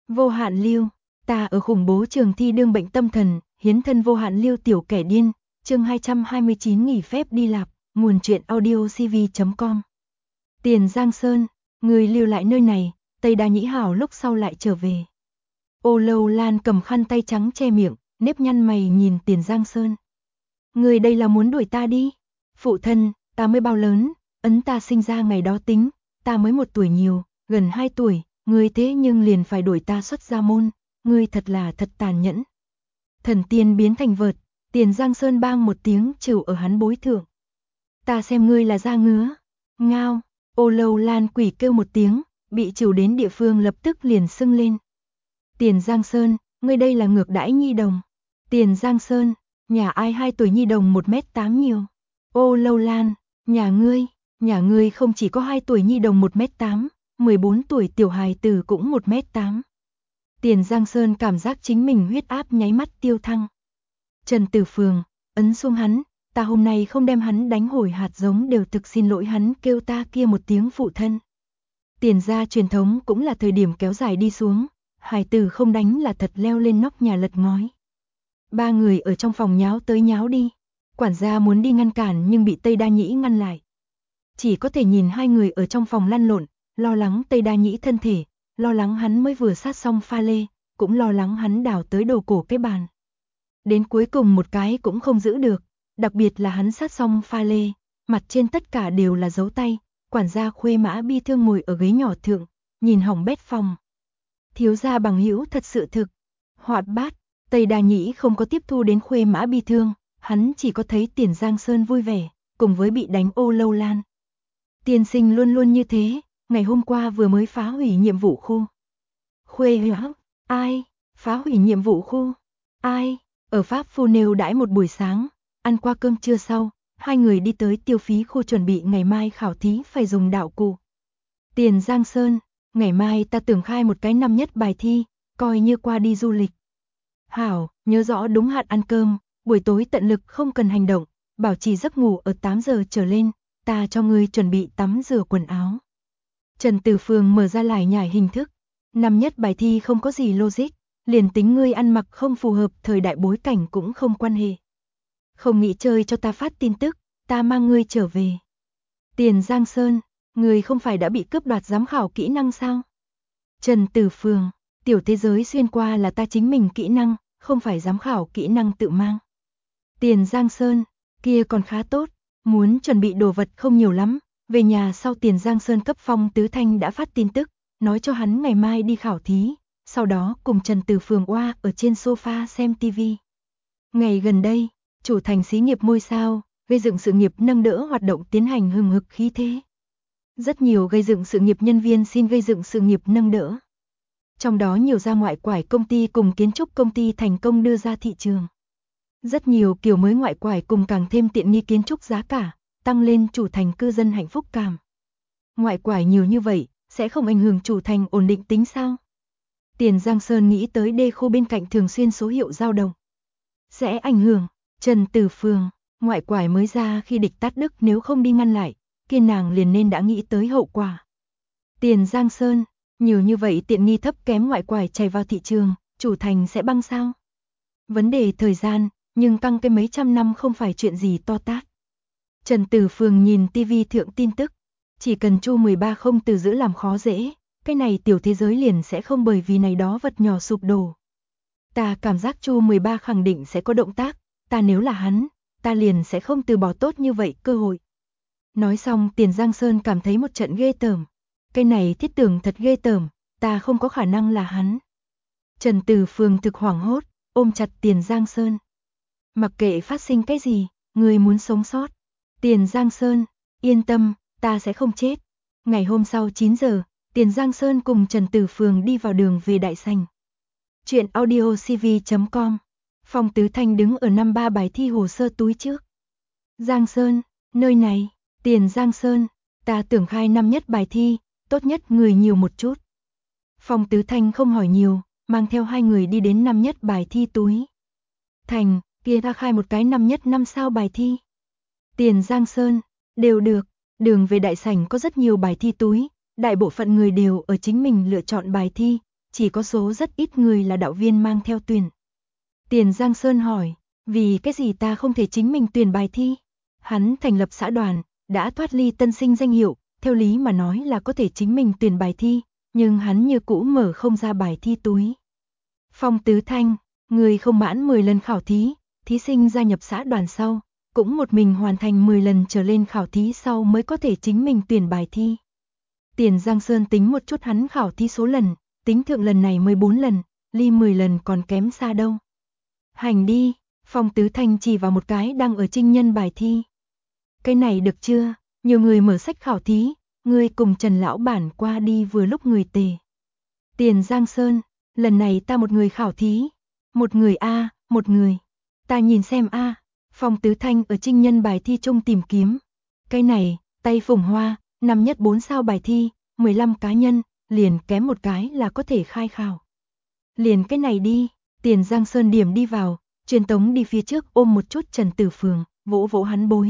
Vô hạn lưu, ta ở khủng bố trường thi đương bệnh tâm thần, hiến thân vô hạn lưu tiểu kẻ điên, chương 229 nghỉ phép đi Lạp, nguồn truyện audio cv.com. Tiền Giang Sơn, người lưu lại nơi này, Tây Đa Nhĩ Hảo lúc sau lại trở về. Ô Lâu Lan cầm khăn tay trắng che miệng, nếp nhăn mày nhìn Tiền Giang Sơn. Người đây là muốn đuổi ta đi? Phụ thân, ta mới bao lớn, ấn ta sinh ra ngày đó tính, ta mới 1 tuổi nhiều, gần 2 tuổi, ngươi thế nhưng liền phải đuổi ta xuất gia môn, ngươi thật tàn nhẫn. Thần tiên biến thành vợt, Tiền Giang Sơn bang một tiếng chịu ở hắn bối thượng. Ta xem ngươi là da ngứa. Ngao, Ô Lâu Lan quỷ kêu một tiếng, bị chịu đến địa phương lập tức liền sưng lên. Tiền Giang Sơn, ngươi đây là ngược đãi nhi đồng. Tiền Giang Sơn, nhà ai 2 tuổi nhi đồng 1m8 nhiều. Ô Lâu Lan, nhà ngươi không chỉ có 2 tuổi nhi đồng 1m8, 14 tuổi tiểu hài tử cũng 1m8. Tiền Giang Sơn cảm giác chính mình huyết áp nháy mắt tiêu thăng. Trần Tử Phường, ấn xuống hắn, ta hôm nay không đem hắn đánh hồi hạt giống đều thực xin lỗi hắn kêu ta kia một tiếng phụ thân. Tiền gia truyền thống cũng là thời điểm kéo dài đi xuống, hài tử không đánh là thật leo lên nóc nhà lật ngói. 3 người ở trong phòng nháo tới nháo đi, quản gia muốn đi ngăn cản nhưng bị Tây Đa Nhĩ ngăn lại. Chỉ có thể nhìn 2 người ở trong phòng lăn lộn, lo lắng Tây Đa Nhĩ thân thể, lo lắng hắn mới vừa sát xong pha lê, cũng lo lắng hắn đào tới đầu cổ cái bàn. Đến cuối cùng một cái cũng không giữ được, đặc biệt là hắn sát xong pha lê, mặt trên tất cả đều là dấu tay, quản gia Khuê Mã bi thương ngồi ở ghế nhỏ thượng, nhìn hỏng bét phòng. Thiếu gia bằng hữu thật sự thực hoạt bát, Tây Đa Nhĩ không có tiếp thu đến Khuê Mã bi thương, hắn chỉ có thấy Tiền Giang Sơn vui vẻ, cùng với bị đánh Ô Lâu Lan. Tiên sinh luôn luôn như thế, ngày hôm qua vừa mới phá hủy nhiệm vụ khu. Khuê Hữu, ai? Phá hủy nhiệm vụ khu? Ai? Ở Pháp Phu Nêu đãi một buổi sáng, ăn qua cơm trưa sau, 2 người đi tới tiêu phí khu chuẩn bị ngày mai khảo thí phải dùng đạo cụ. Tiền Giang Sơn, ngày mai ta tưởng khai một cái năm nhất bài thi, coi như qua đi du lịch. Hảo, nhớ rõ đúng hạn ăn cơm, buổi tối tận lực không cần hành động, bảo trì giấc ngủ ở 8 giờ trở lên, ta cho ngươi chuẩn bị tắm rửa quần áo. Trần Tử Phường mở ra lại nhải hình thức, năm nhất bài thi không có gì logic, liền tính ngươi ăn mặc không phù hợp thời đại bối cảnh cũng không quan hệ. Không nghĩ chơi cho ta phát tin tức, ta mang ngươi trở về. Tiền Giang Sơn, ngươi không phải đã bị cướp đoạt giám khảo kỹ năng sao? Trần Tử Phường, tiểu thế giới xuyên qua là ta chính mình kỹ năng, không phải giám khảo kỹ năng tự mang. Tiền Giang Sơn, kia còn khá tốt, muốn chuẩn bị đồ vật không nhiều lắm, về nhà sau Tiền Giang Sơn cấp Phong Tứ Thanh đã phát tin tức, nói cho hắn ngày mai đi khảo thí, sau đó cùng Trần Tử Phường oa ở trên sofa xem TV. Ngày gần đây, chủ thành xí nghiệp ngôi sao, gây dựng sự nghiệp nâng đỡ hoạt động tiến hành hừng hực khí thế. Rất nhiều gây dựng sự nghiệp nhân viên xin gây dựng sự nghiệp nâng đỡ. Trong đó nhiều ra ngoại quải công ty cùng kiến trúc công ty thành công đưa ra thị trường. Rất nhiều kiểu mới ngoại quải cùng càng thêm tiện nghi kiến trúc giá cả, tăng lên chủ thành cư dân hạnh phúc cảm. Ngoại quải nhiều như vậy, sẽ không ảnh hưởng chủ thành ổn định tính sao? Tiền Giang Sơn nghĩ tới đê khu bên cạnh thường xuyên số hiệu dao động. Sẽ ảnh hưởng, Trần Tử Phường, ngoại quải mới ra khi địch tát Đức nếu không đi ngăn lại, kia nàng liền nên đã nghĩ tới hậu quả. Tiền Giang Sơn, nhiều như vậy tiện nghi thấp kém ngoại quải chảy vào thị trường, chủ thành sẽ băng sao? Vấn đề thời gian, nhưng tăng cái mấy trăm năm không phải chuyện gì to tát. Trần Tử Phường nhìn TV thượng tin tức, chỉ cần Chu 13 không từ giữ làm khó dễ, cái này tiểu thế giới liền sẽ không bởi vì này đó vật nhỏ sụp đổ. Ta cảm giác Chu 13 khẳng định sẽ có động tác, ta nếu là hắn, ta liền sẽ không từ bỏ tốt như vậy cơ hội. Nói xong Tiền Giang Sơn cảm thấy một trận ghê tởm. Cái này thiết tưởng thật ghê tởm, ta không có khả năng là hắn. Trần Tử Phường thực hoảng hốt, ôm chặt Tiền Giang Sơn. Mặc kệ phát sinh cái gì, người muốn sống sót. Tiền Giang Sơn, yên tâm, ta sẽ không chết. Ngày hôm sau 9 giờ, Tiền Giang Sơn cùng Trần Tử Phường đi vào đường về Đại Sành. Chuyện audio cv.com. Phong Tứ Thanh đứng ở 53 bài thi hồ sơ túi trước. Giang Sơn, nơi này, Tiền Giang Sơn, ta tưởng khai năm nhất bài thi, tốt nhất người nhiều một chút. Phong Tứ Thanh không hỏi nhiều, mang theo 2 người đi đến năm nhất bài thi túi. Thành, kia ta khai một cái năm nhất 5 sao bài thi. Tiền Giang Sơn, đều được, đường về Đại Sảnh có rất nhiều bài thi túi, đại bộ phận người đều ở chính mình lựa chọn bài thi, chỉ có số rất ít người là đạo viên mang theo tuyển. Tiền Giang Sơn hỏi, vì cái gì ta không thể chính mình tuyển bài thi? Hắn thành lập xã đoàn, đã thoát ly tân sinh danh hiệu, theo lý mà nói là có thể chính mình tuyển bài thi, nhưng hắn như cũ mở không ra bài thi túi. Phong Tứ Thanh, người không mãn 10 lần khảo thí, thí sinh gia nhập xã đoàn sau, cũng một mình hoàn thành 10 lần trở lên khảo thí sau mới có thể chính mình tuyển bài thi. Tiền Giang Sơn tính một chút hắn khảo thí số lần, tính thượng lần này 14 lần, ly 10 lần còn kém xa đâu. Hành đi, Phong Tứ Thanh chỉ vào một cái đang ở trinh nhân bài thi. Cái này được chưa, nhiều người mở sách khảo thí, ngươi cùng Trần lão bản qua đi vừa lúc người tề. Tiền Giang Sơn, lần này ta một người khảo thí. Một người a, một người. Ta nhìn xem a. Phong Tứ Thanh ở trinh nhân bài thi chung tìm kiếm. Cái này, tay phủng hoa, năm nhất 4 sao bài thi, 15 cá nhân, liền kém một cái là có thể khai khảo. Liền cái này đi, Tiền Giang Sơn điểm đi vào, truyền tống đi phía trước ôm một chút Trần Tử Phường, vỗ vỗ hắn bối.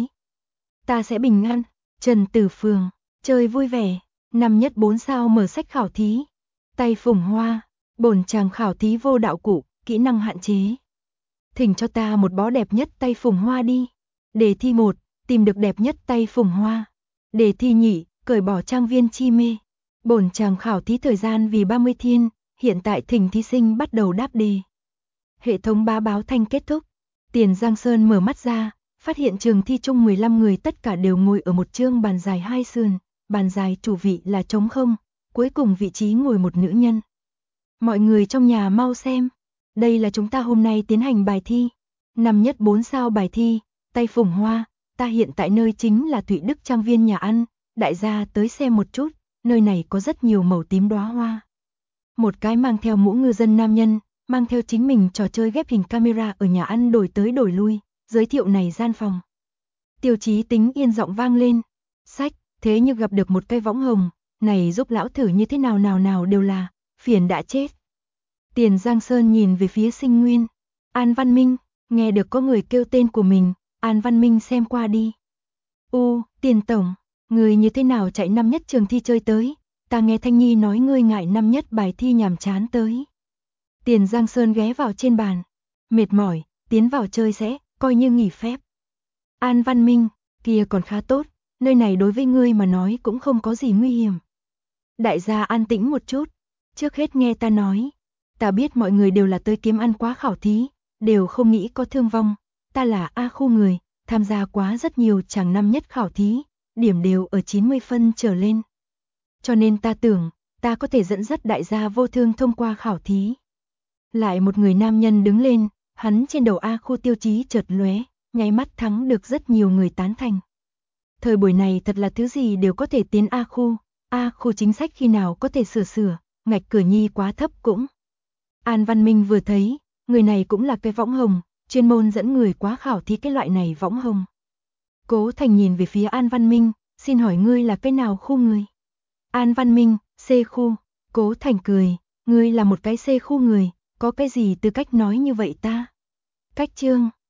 Ta sẽ bình an, Trần Tử Phường, chơi vui vẻ, năm nhất 4 sao mở sách khảo thí. Tay phủng hoa, bổn chàng khảo thí vô đạo cụ, kỹ năng hạn chế. Thỉnh cho ta một bó đẹp nhất tay phủng hoa đi. Đề thi 1, tìm được đẹp nhất tay phủng hoa. Đề thi nhị, cởi bỏ trang viên chi mê. Bổn chàng khảo thí thời gian vì 30 thiên, hiện tại thỉnh thí sinh bắt đầu đáp đề. Hệ thống báo thanh kết thúc. Tiền Giang Sơn mở mắt ra, phát hiện trường thi chung 15 người tất cả đều ngồi ở một chương bàn dài hai sườn, bàn dài chủ vị là trống không, cuối cùng vị trí ngồi một nữ nhân. Mọi người trong nhà mau xem, đây là chúng ta hôm nay tiến hành bài thi. Năm nhất 4 sao bài thi, tay phủng hoa, ta hiện tại nơi chính là Thụy Đức Trang Viên nhà ăn, đại gia tới xem một chút, nơi này có rất nhiều màu tím đóa hoa. Một cái mang theo mũ ngư dân nam nhân, mang theo chính mình trò chơi ghép hình camera ở nhà ăn đổi tới đổi lui, giới thiệu này gian phòng. Tiêu Chí Tính yên giọng vang lên, sách, thế như gặp được một cây võng hồng, này giúp lão thử như thế nào nào đều là, phiền đã chết. Tiền Giang Sơn nhìn về phía Sinh Nguyên, An Văn Minh, nghe được có người kêu tên của mình, An Văn Minh xem qua đi. Tiền tổng, người như thế nào chạy năm nhất trường thi chơi tới, ta nghe Thanh Nhi nói ngươi ngại năm nhất bài thi nhàm chán tới. Tiền Giang Sơn ghé vào trên bàn, mệt mỏi, tiến vào chơi sẽ, coi như nghỉ phép. An Văn Minh, kia còn khá tốt, nơi này đối với ngươi mà nói cũng không có gì nguy hiểm. Đại gia an tĩnh một chút, trước hết nghe ta nói. Ta biết mọi người đều là tới kiếm ăn quá khảo thí, đều không nghĩ có thương vong. Ta là A khu người, tham gia quá rất nhiều chàng năm nhất khảo thí, điểm đều ở 90 phân trở lên. Cho nên ta tưởng, ta có thể dẫn dắt đại gia vô thương thông qua khảo thí. Lại một người nam nhân đứng lên, hắn trên đầu A khu tiêu chí chợt lóe, nháy mắt thắng được rất nhiều người tán thành. Thời buổi này thật là thứ gì đều có thể tiến A khu chính sách khi nào có thể sửa, ngạch cửa nhi quá thấp cũng. An Văn Minh vừa thấy, người này cũng là cái võng hồng, chuyên môn dẫn người quá khảo thí cái loại này võng hồng. Cố Thành nhìn về phía An Văn Minh, xin hỏi ngươi là cái nào khu người? An Văn Minh, C khu. Cố Thành cười, ngươi là một cái C khu người, có cái gì tư cách nói như vậy ta? Cách chương